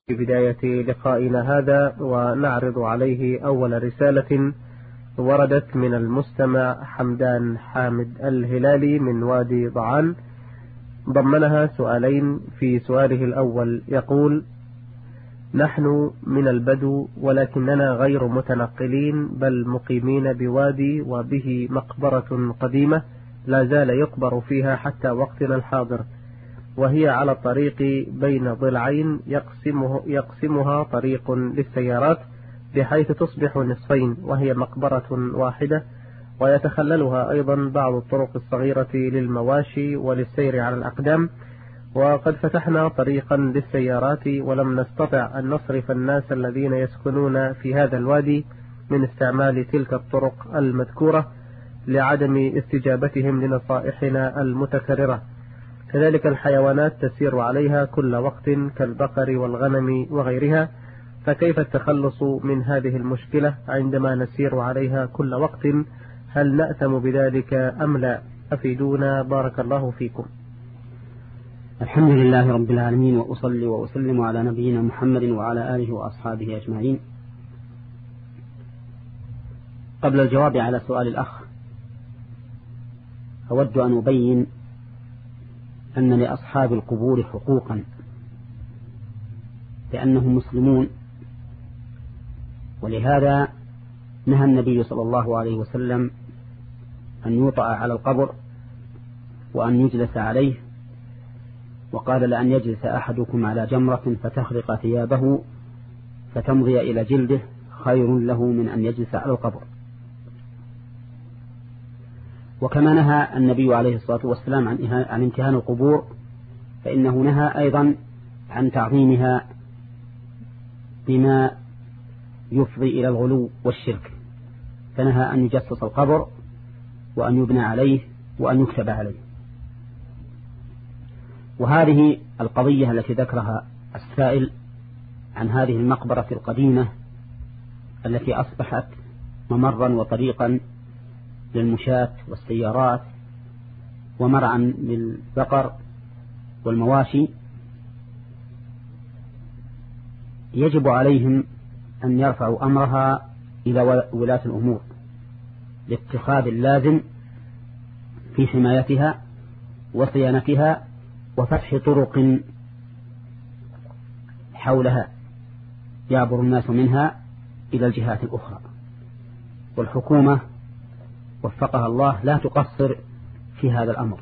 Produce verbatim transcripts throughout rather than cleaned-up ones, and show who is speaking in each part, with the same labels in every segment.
Speaker 1: في بداية لقائنا هذا ونعرض عليه أول رسالة وردت من المستمع حمدان حامد الهلالي من وادي ضعان، ضمنها سؤالين. في سؤاله الأول يقول: نحن من البدو ولكننا غير متنقلين بل مقيمين بوادي وبه مقبرة قديمة لا زال يقبر فيها حتى وقتنا الحاضر، وهي على الطريق بين ضلعين يقسمه يقسمها طريق للسيارات بحيث تصبح نصفين، وهي مقبرة واحدة، ويتخللها أيضا بعض الطرق الصغيرة للمواشي وللسير على الأقدام. وقد فتحنا طريقا للسيارات ولم نستطع أن نصرف الناس الذين يسكنون في هذا الوادي من استعمال تلك الطرق المذكورة لعدم استجابتهم لنصائحنا المتكررة. كذلك الحيوانات تسير عليها كل وقت كالبقر والغنم وغيرها، فكيف التخلص من هذه المشكلة عندما نسير عليها كل وقت؟ هل نأثم بذلك أم لا؟ أفيدونا بارك الله فيكم.
Speaker 2: الحمد لله رب العالمين، وأصلي وأسلم على نبينا محمد وعلى آله وأصحابه أجمعين. قبل الجواب على سؤال الأخ أود أن أبين أن لأصحاب القبور حقوقا، لأنهم مسلمون، ولهذا نهى النبي صلى الله عليه وسلم أن يوطأ على القبر وأن يجلس عليه، وقال: لأن يجلس أحدكم على جمرة فتخرق ثيابه فتمضي إلى جلده خير له من أن يجلس على القبر. وكما نهى النبي عليه الصلاة والسلام عن عن امتهان القبور، فإنه نهى أيضا عن تعظيمها بما يفضي إلى الغلو والشرك، فنهى أن يجسس القبر وأن يبنى عليه وأن يكتب عليه. وهذه القضية التي ذكرها السائل عن هذه المقبرة القديمة التي أصبحت ممرا وطريقا للمشاة والسيارات ومرعا للبقر والمواشي، يجب عليهم أن يرفعوا أمرها إلى ولاة الأمور لاتخاذ اللازم في حمايتها وصيانتها وفتح طرق حولها يعبر الناس منها إلى الجهات الأخرى. والحكومة وفقها الله لا تقصر في هذا الأمر،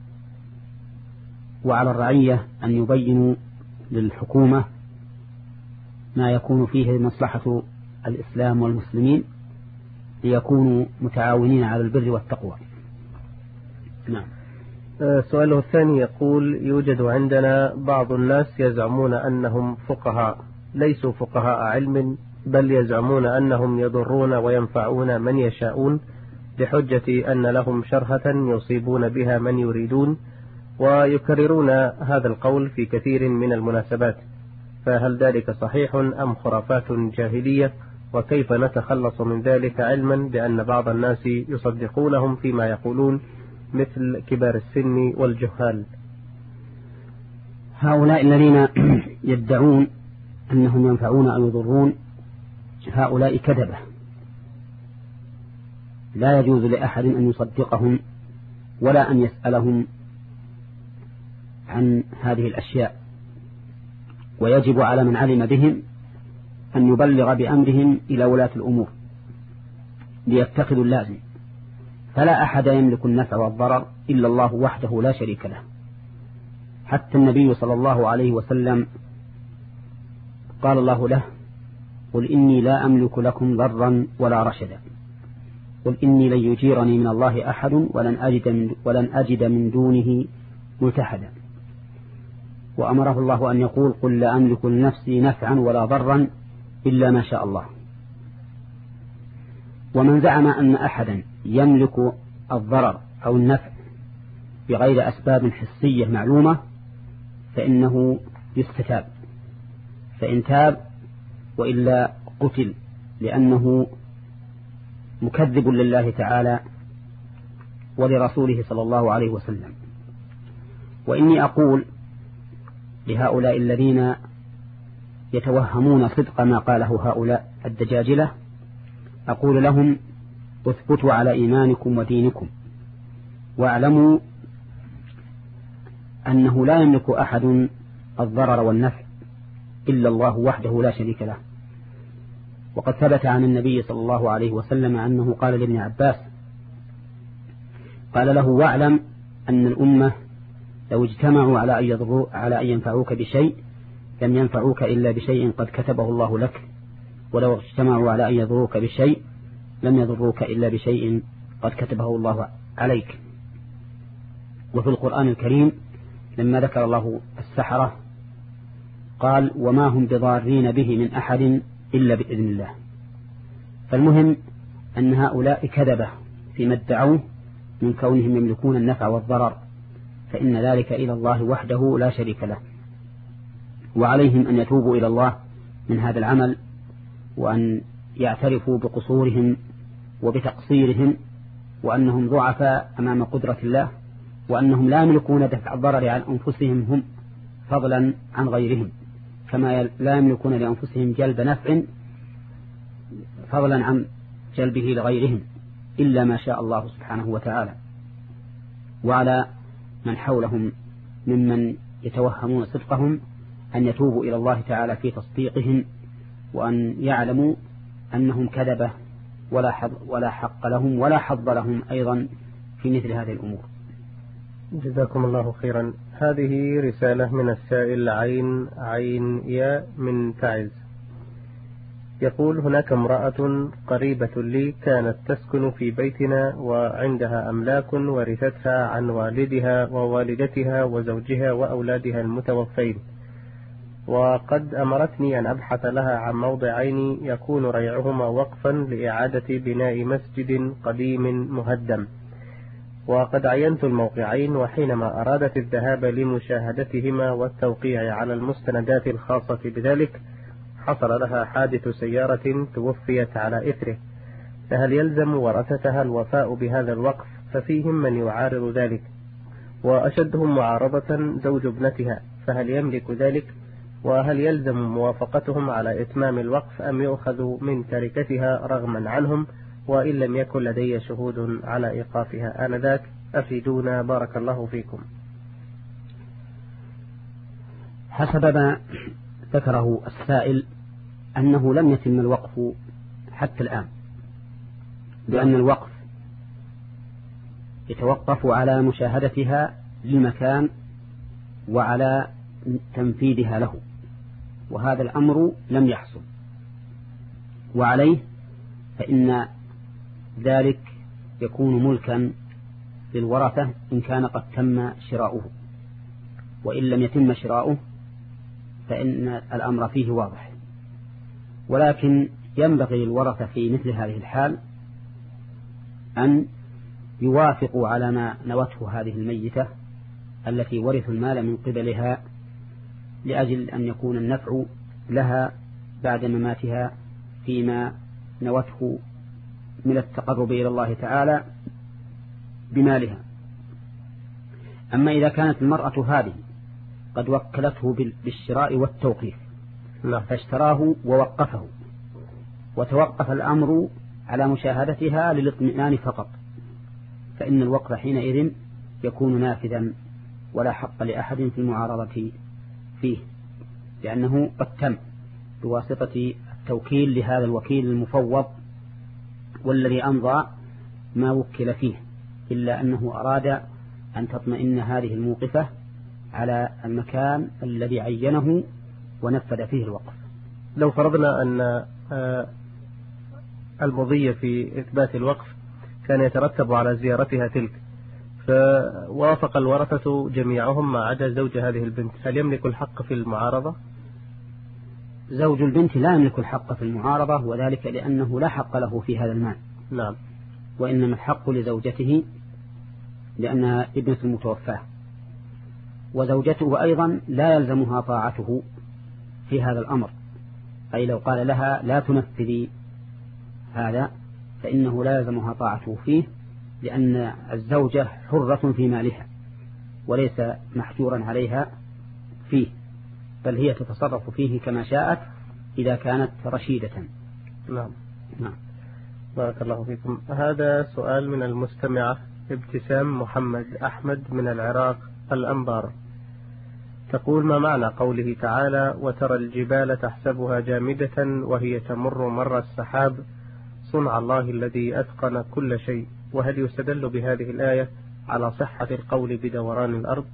Speaker 2: وعلى الرعية أن يبينوا للحكومة ما يكون فيه مصلحة الإسلام والمسلمين ليكونوا متعاونين على البر والتقوى. نعم.
Speaker 1: سؤاله الثاني يقول: يوجد عندنا بعض الناس يزعمون أنهم فقهاء، ليسوا فقهاء علم، بل يزعمون أنهم يضرون وينفعون من يشاءون بحجة أن لهم شرهة يصيبون بها من يريدون، ويكررون هذا القول في كثير من المناسبات، فهل ذلك صحيح أم خرافات جاهلية؟ وكيف نتخلص من ذلك علما بأن بعض الناس يصدقونهم فيما يقولون مثل كبار السن والجهال؟
Speaker 2: هؤلاء الذين يدعون أنهم ينفعون أو يضرون هؤلاء كذبة، لا يجوز لأحد أن يصدقهم ولا أن يسألهم عن هذه الأشياء، ويجب على من علم بهم أن يبلغ بأمرهم إلى ولاة الأمور ليتخذوا اللازم. فلا أحد يملك النفع والضرر إلا الله وحده لا شريك له. حتى النبي صلى الله عليه وسلم قال الله له: قل إني لا أملك لكم ضرا ولا رشدا، قل إني لن يجيرني من الله أحد ولن أجد من, ولن أجد من دونه ملتحدا. وأمره الله أن يقول: قل لا أملك لنفسي نفعا ولا ضرا إلا ما شاء الله. ومن زعم أن أحدا يملك الضرر أو النفع بغير أسباب حسية معلومة فإنه يستتاب، فإن تاب وإلا قتل، لأنه مكذب لله تعالى ولرسوله صلى الله عليه وسلم. وإني أقول لهؤلاء الذين يتوهمون صدق ما قاله هؤلاء الدجاجلة أقول لهم اثبتوا على إيمانكم ودينكم، واعلموا أنه لا يملك أحد الضرر والنفع إلا الله وحده لا شريك له. وقد ثبت عن النبي صلى الله عليه وسلم أنه قال لابن عباس قال له واعلم أن الأمة لو اجتمعوا على أن يضروا على أن ينفعوك بشيء لم ينفعوك إلا بشيء قد كتبه الله لك، ولو اجتمعوا على أن يضروك بشيء لم يضروك إلا بشيء قد كتبه الله عليك. وفي القرآن الكريم لما ذكر الله السحرة قال وما هم بضارين به من أحد إلا بإذن الله. فالمهم أن هؤلاء كذبة فيما ادعوه من كونهم يملكون النفع والضرر، فإن ذلك إلى الله وحده لا شريك له، وعليهم أن يتوبوا إلى الله من هذا العمل، وأن يعترفوا بقصورهم وبتقصيرهم، وأنهم ضعفاء أمام قدرة الله، وأنهم لا يملكون دفع الضرر عن أنفسهم هم فضلا عن غيرهم، كما لا يملكون لأنفسهم جلب نفع فضلا عن جلبه لغيرهم إلا ما شاء الله سبحانه وتعالى. وعلى من حولهم ممن يتوهمون صدقهم أن يتوبوا إلى الله تعالى في تصديقهم، وأن يعلموا أنهم كذبة ولا حظ ولا حق لهم ولا حظ لهم أيضا في مثل هذه الأمور.
Speaker 1: جزاكم الله خيرا. هذه رسالة من السائل عين عين يا من تعز، يقول هناك امرأة قريبة لي كانت تسكن في بيتنا وعندها أملاك ورثتها عن والدها ووالدتها وزوجها وأولادها المتوفين، وقد أمرتني أن أبحث لها عن موضعين يكون ريعهما وقفا لإعادة بناء مسجد قديم مهدم، وقد عينت الموقعين، وحينما أرادت الذهاب لمشاهدتهما والتوقيع على المستندات الخاصة بذلك حصل لها حادث سيارة توفيت على إثره، فهل يلزم ورثتها الوفاء بهذا الوقف؟ ففيهم من يعارض ذلك، وأشدهم معارضة زوج ابنتها، فهل يملك ذلك؟ وهل يلزم موافقتهم على إتمام الوقف أم يؤخذ من تركتها رغما عنهم وإن لم يكن لدي شهود على إيقافها آنذاك؟ أفيدونا بارك الله فيكم.
Speaker 2: حسب ما ذكره السائل أنه لم يتم الوقف حتى الآن، لأن الوقف يتوقف على مشاهدتها للمكان وعلى تنفيذها له، وهذا الأمر لم يحصل، وعليه فإن ذلك يكون ملكا للورثة إن كان قد تم شراؤه، وإن لم يتم شراؤه فإن الأمر فيه واضح. ولكن ينبغي للورثة في مثل هذه الحال أن يوافقوا على ما نوته هذه الميتة التي ورثوا المال من قبلها، لأجل أن يكون النفع لها بعد مماتها فيما نوته من التقرب إلى الله تعالى بمالها. أما إذا كانت المرأة هذه قد وكلته بالشراء والتوقيف فاشتراه ووقفه، وتوقف الأمر على مشاهدتها للاطمئنان فقط، فإن الوقف حينئذ يكون نافذا ولا حق لأحد في المعارضة فيه، لأنه قد تم بواسطة التوكيل لهذا الوكيل المفوض والذي أمضى ما وكل فيه، إلا أنه أراد أن تطمئن هذه الموقفة على المكان الذي عينه ونفذ فيه الوقف.
Speaker 1: لو فرضنا أن المضي في إثبات الوقف كان يترتب على زيارتها تلك، فوافق الورثة جميعهم ما عدا زوج هذه البنت، هل يملك الحق في المعارضة؟
Speaker 2: زوج البنت لا يملك الحق في المعارضة، وذلك لأنه لا حق له في هذا المال.
Speaker 1: نعم.
Speaker 2: وإنما الحق لزوجته لأنها ابنة المتوفاة، وزوجته أيضا لا يلزمها طاعته في هذا الأمر، أي لو قال لها لا تنفذي هذا فإنه لا يلزمها طاعته فيه، لأن الزوجة حرة في مالها وليس محجورا عليها فيه، بل هي تتصرف فيه كما شاءت إذا كانت رشيدة.
Speaker 1: نعم.
Speaker 2: نعم.
Speaker 1: بارك الله فيكم. هذا سؤال من المستمعة ابتسام محمد أحمد من العراق الأنبار، تقول: ما معنى قوله تعالى: وترى الجبال تحسبها جامدة وهي تمر مر السحاب صنع الله الذي أتقن كل شيء؟ وهل يستدل بهذه الآية على صحة القول بدوران الأرض؟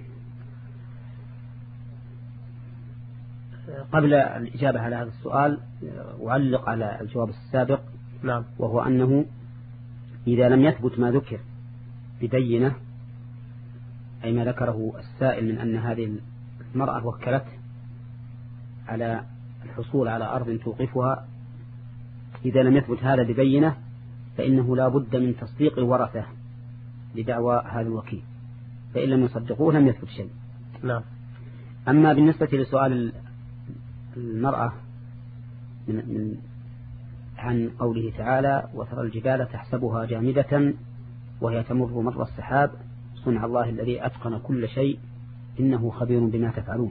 Speaker 2: قبل الإجابة على هذا السؤال أعلق على الجواب السابق.
Speaker 1: نعم.
Speaker 2: وهو أنه إذا لم يثبت ما ذكر ببينة، أي ما ذكره السائل من أن هذه المرأة وكلت على الحصول على أرض توقفها، إذا لم يثبت هذا ببينة فإنه لا بد من تصديق الورثة لدعوى هذا الوكيل، فإن لم يصدقوه لم يثبت شيء.
Speaker 1: نعم.
Speaker 2: أما بالنسبة لسؤال المرأة من, من عن قوله تعالى: وترى الجبال تحسبها جامدة وهي تمر مر السحاب صنع الله الذي أتقن كل شيء إنه خبير بما تفعلون،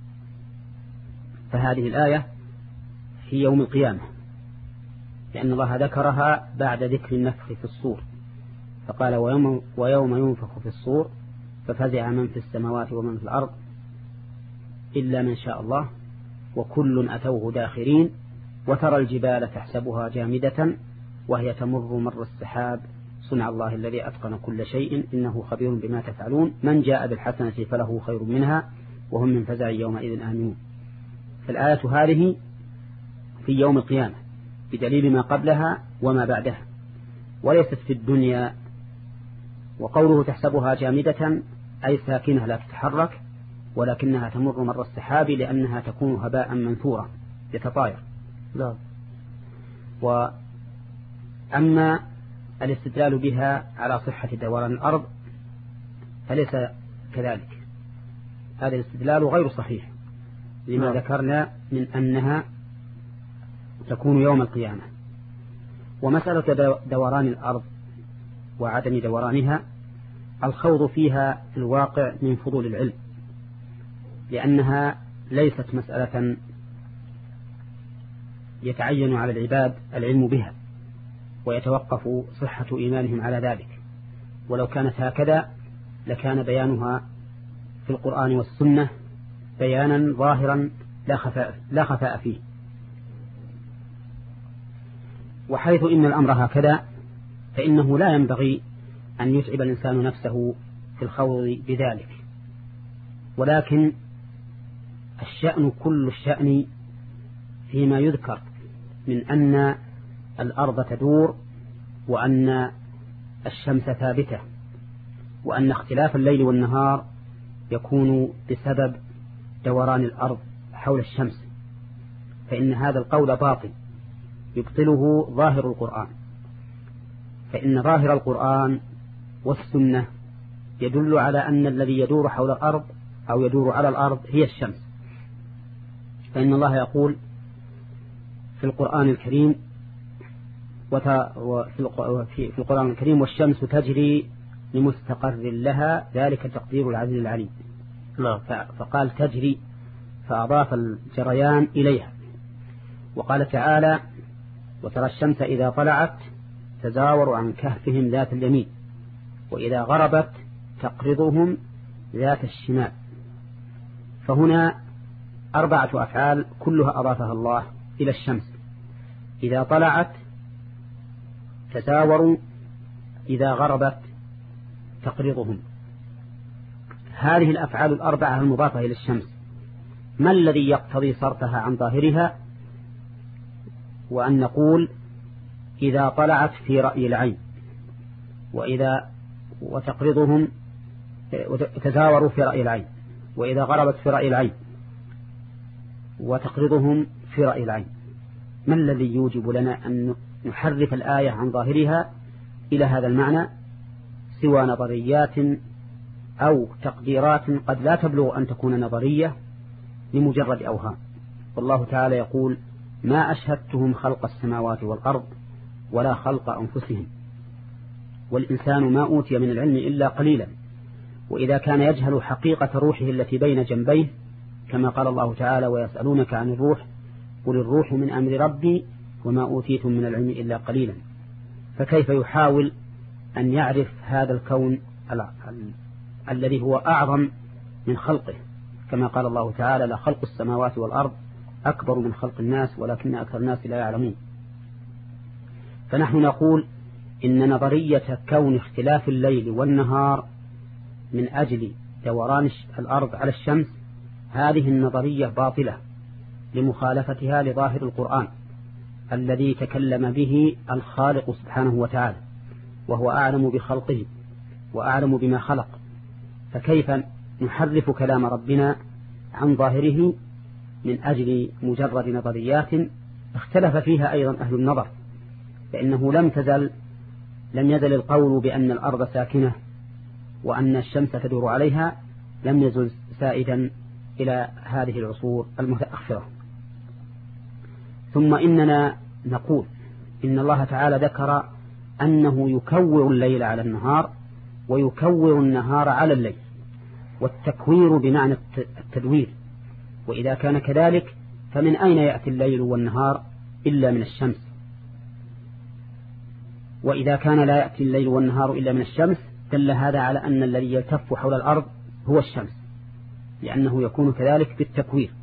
Speaker 2: فهذه الآية في يوم القيامة، لأن الله ذكرها بعد ذكر النفخ في الصور، فقال: ويوم, ويوم ينفخ في الصور ففزع من في السماوات ومن في الأرض إلا من شاء الله وكل أتوه داخرين وترى الجبال تحسبها جامدة وهي تمر مر السحاب صنع الله الذي أتقن كل شيء إنه خبير بما تفعلون من جاء بالحسنة فله خير منها وهم من فزع يومئذ آمنون. فالآية هذه في يوم القيامة بدليل ما قبلها وما بعدها، وليست في الدنيا. وقوله تحسبها جامدة أي ساكنة لا تتحرك، ولكنها تمر مر السحاب لأنها تكون هباء منثورا يتطاير.
Speaker 1: لا.
Speaker 2: وأما الاستدلال بها على صحة دوران الأرض فليس كذلك، هذا الاستدلال غير صحيح لما لا. ذكرنا من أنها تكون يوم القيامة. ومسألة دوران الأرض وعدم دورانها الخوض فيها في الواقع من فضول العلم، لأنها ليست مسألة يتعين على العباد العلم بها ويتوقف صحة إيمانهم على ذلك، ولو كانت هكذا لكان بيانها في القرآن والسنة بيانا ظاهرا لا خفاء, لا خفاء فيه. وحيث إن الأمر هكذا فإنه لا ينبغي أن يتعب الإنسان نفسه في الخوض بذلك، ولكن الشأن كل الشأن فيما يذكر من أن الأرض تدور وأن الشمس ثابتة وأن اختلاف الليل والنهار يكون بسبب دوران الأرض حول الشمس، فإن هذا القول باطل يبطله ظاهر القرآن، فإن ظاهر القرآن والسنة يدل على أن الذي يدور حول الأرض أو يدور على الأرض هي الشمس، فإن الله يقول في القرآن الكريم وفي القرآن الكريم: والشمس تجري لمستقر لها ذلك تقدير العزيز العليم. فقال تجري فأضاف الجريان إليها. وقال تعالى: وترى الشمس إذا طلعت تزاور عن كهفهم ذات اليمين وإذا غربت تقرضهم ذات الشمال. فهنا أربعة أفعال كلها أضافها الله إلى الشمس: إذا طلعت تزاوروا، إذا غربت تقرضهم. هذه الأفعال الأربعة المضافة إلى الشمس ما الذي يقتضي صرفها عن ظاهرها؟ وأن نقول إذا طلعت في رأي العين، وإذا وتقرضهم تزاوروا في رأي العين، وإذا غربت في رأي العين، وتقرضهم في رأي العين. ما الذي يوجب لنا أن نحرف الآية عن ظاهرها إلى هذا المعنى سوى نظريات أو تقديرات قد لا تبلغ أن تكون نظرية لمجرد أوهام؟ والله تعالى يقول: ما أشهدتهم خلق السماوات والأرض ولا خلق أنفسهم والإنسان ما أوتي من العلم إلا قليلا. وإذا كان يجهل حقيقة روحه التي بين جنبيه كما قال الله تعالى ويسألونك عن الروح قل الروح من أمر ربي وما أوتيتم من العلم إلا قليلا. فكيف يحاول أن يعرف هذا الكون ال ال الذي هو أعظم من خلقه، كما قال الله تعالى لخلق السماوات والأرض أكبر من خلق الناس ولكن أكثر الناس لا يعلمون. فنحن نقول إن نظرية كون اختلاف الليل والنهار من أجل دوران الأرض على الشمس هذه النظرية باطلة لمخالفتها لظاهر القرآن الذي تكلم به الخالق سبحانه وتعالى، وهو أعلم بخلقه وأعلم بما خلق. فكيف نحرف كلام ربنا عن ظاهره من أجل مجرد نظريات اختلف فيها أيضا أهل النظر؟ فإنه لم تزل لم يزل القول بأن الأرض ساكنة وأن الشمس تدور عليها لم يزل سائدا إلى هذه العصور المتأخرة. ثم إننا نقول إن الله تعالى ذكر أنه يكور الليل على النهار ويكور النهار على الليل، والتكوير بمعنى التدوير. وإذا كان كذلك فمن أين يأتي الليل والنهار إلا من الشمس؟ وإذا كان لا يأتي الليل والنهار إلا من الشمس دل هذا على أن الذي يلتف حول الأرض هو الشمس، لأنه يكون كذلك بالتكوير.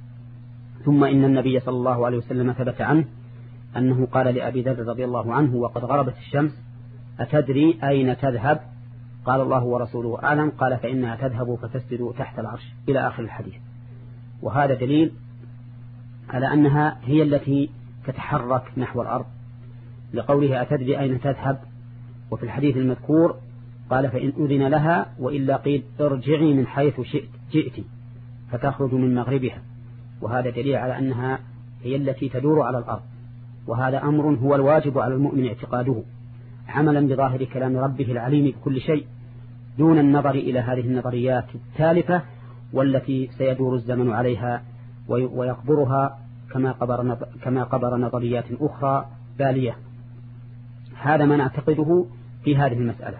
Speaker 2: ثم إن النبي صلى الله عليه وسلم ثبت عنه أنه قال لأبي ذر رضي الله عنه وقد غربت الشمس أتدري أين تذهب؟ قال الله ورسوله أعلم. قال فإنها تذهب فتسجد تحت العرش إلى آخر الحديث. وهذا دليل على أنها هي التي تتحرك نحو الأرض لقولها أتدري أين تذهب. وفي الحديث المذكور قال فإن أذن لها وإلا قيل ارجعي من حيث شئت جئت فتخرج من مغربها. وهذا دليل على أنها هي التي تدور على الأرض، وهذا أمر هو الواجب على المؤمن اعتقاده عملا بظاهر كلام ربه العليم بكل شيء، دون النظر إلى هذه النظريات التالفة والتي سيدور الزمن عليها ويقبرها كما قبر, كما قبر نظريات أخرى بالية. هذا ما نعتقده في هذه المسألة.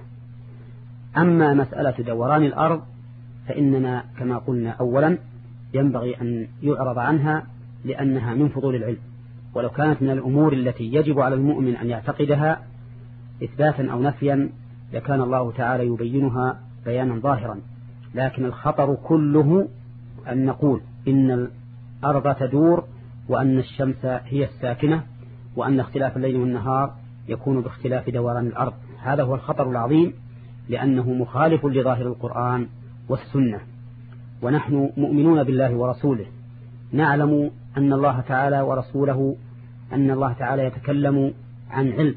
Speaker 2: أما مسألة دوران الأرض فإننا كما قلنا أولا ينبغي أن يعرض عنها لأنها من فضول العلم، ولو كانت من الأمور التي يجب على المؤمن أن يعتقدها إثباتا أو نفيا لكان الله تعالى يبينها بيانا ظاهرا. لكن الخطر كله أن نقول إن الأرض تدور وأن الشمس هي الساكنة وأن اختلاف الليل والنهار يكون باختلاف دوران الأرض. هذا هو الخطر العظيم لأنه مخالف لظاهر القرآن والسنة. ونحن مؤمنون بالله ورسوله، نعلم أن الله تعالى ورسوله أن الله تعالى يتكلم عن علم،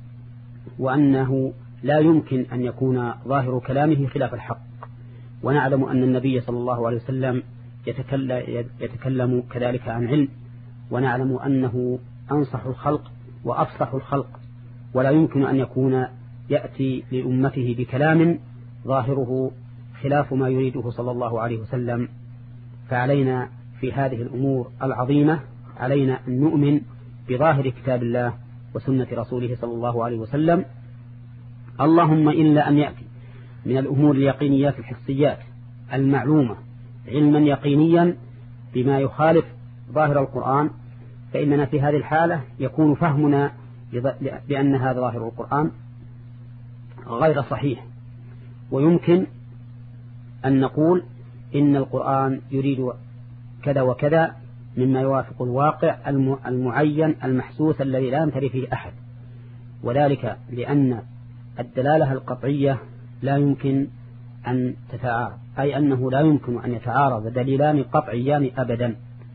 Speaker 2: وأنه لا يمكن أن يكون ظاهر كلامه خلاف الحق. ونعلم أن النبي صلى الله عليه وسلم يتكلم كذلك عن علم، ونعلم أنه أنصح الخلق وأفصح الخلق، ولا يمكن أن يكون يأتي لأمته بكلام ظاهره خلاف ما يريده صلى الله عليه وسلم. فعلينا في هذه الأمور العظيمة علينا أن نؤمن بظاهر كتاب الله وسنة رسوله صلى الله عليه وسلم، اللهم إلا أن يأتي من الأمور اليقينيات الحسيات المعلومة علما يقينيا بما يخالف ظاهر القرآن، فإننا في هذه الحالة يكون فهمنا بأن هذا ظاهر القرآن غير صحيح. ويمكن أن نقول إن القرآن يريد كذا وكذا مما يوافق الواقع المعين المحسوس الذي لا يمتري فيه أحد، وذلك لأن الدلالة القطعية لا يمكن أن تتعارض، أي أنه لا يمكن أن يتعارض دليلان قطعيان أبدا،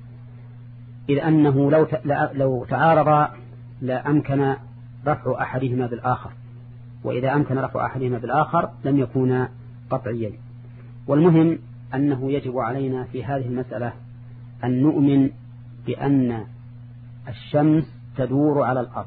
Speaker 2: إذ أنه لو لو تعارض لا أمكن رفع أحدهما بالآخر، وإذا أمكن رفع أحدهما بالآخر لم يكونا قطعيين. والمهم أنه يجب علينا في هذه المسألة أن نؤمن بأن الشمس تدور على الأرض،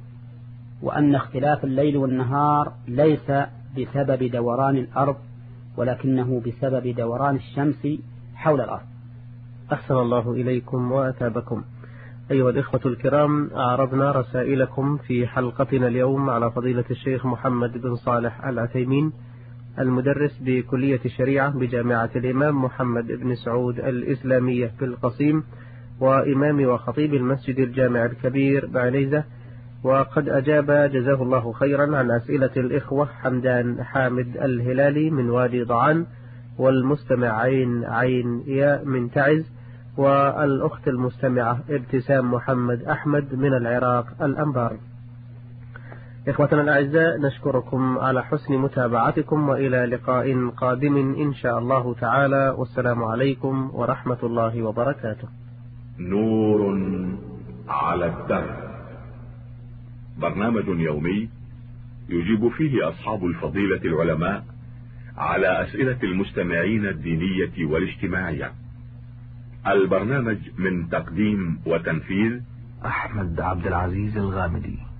Speaker 2: وأن اختلاف الليل والنهار ليس بسبب دوران الأرض ولكنه بسبب دوران الشمس حول الأرض.
Speaker 1: أحسن الله إليكم وأتابكم. أيها الإخوة الكرام، أعرضنا رسائلكم في حلقتنا اليوم على فضيلة الشيخ محمد بن صالح العثيمين المدرس بكلية الشريعة بجامعة الإمام محمد بن سعود الإسلامية في القصيم، وإمام وخطيب المسجد الجامع الكبير بعنيزة. وقد أجاب جزاه الله خيرا عن أسئلة الإخوة حمدان حامد الهلالي من وادي ضعان، والمستمع عين عين يا من تعز، والأخت المستمعة ابتسام محمد أحمد من العراق الأنبار. إخوتنا الأعزاء، نشكركم على حسن متابعتكم، وإلى لقاء قادم إن شاء الله تعالى، والسلام عليكم ورحمة الله وبركاته.
Speaker 3: نور على الدرب، برنامج يومي يجيب فيه أصحاب الفضيلة العلماء على أسئلة المستمعين الدينية والاجتماعية. البرنامج من تقديم وتنفيذ
Speaker 4: أحمد عبد العزيز الغامدي.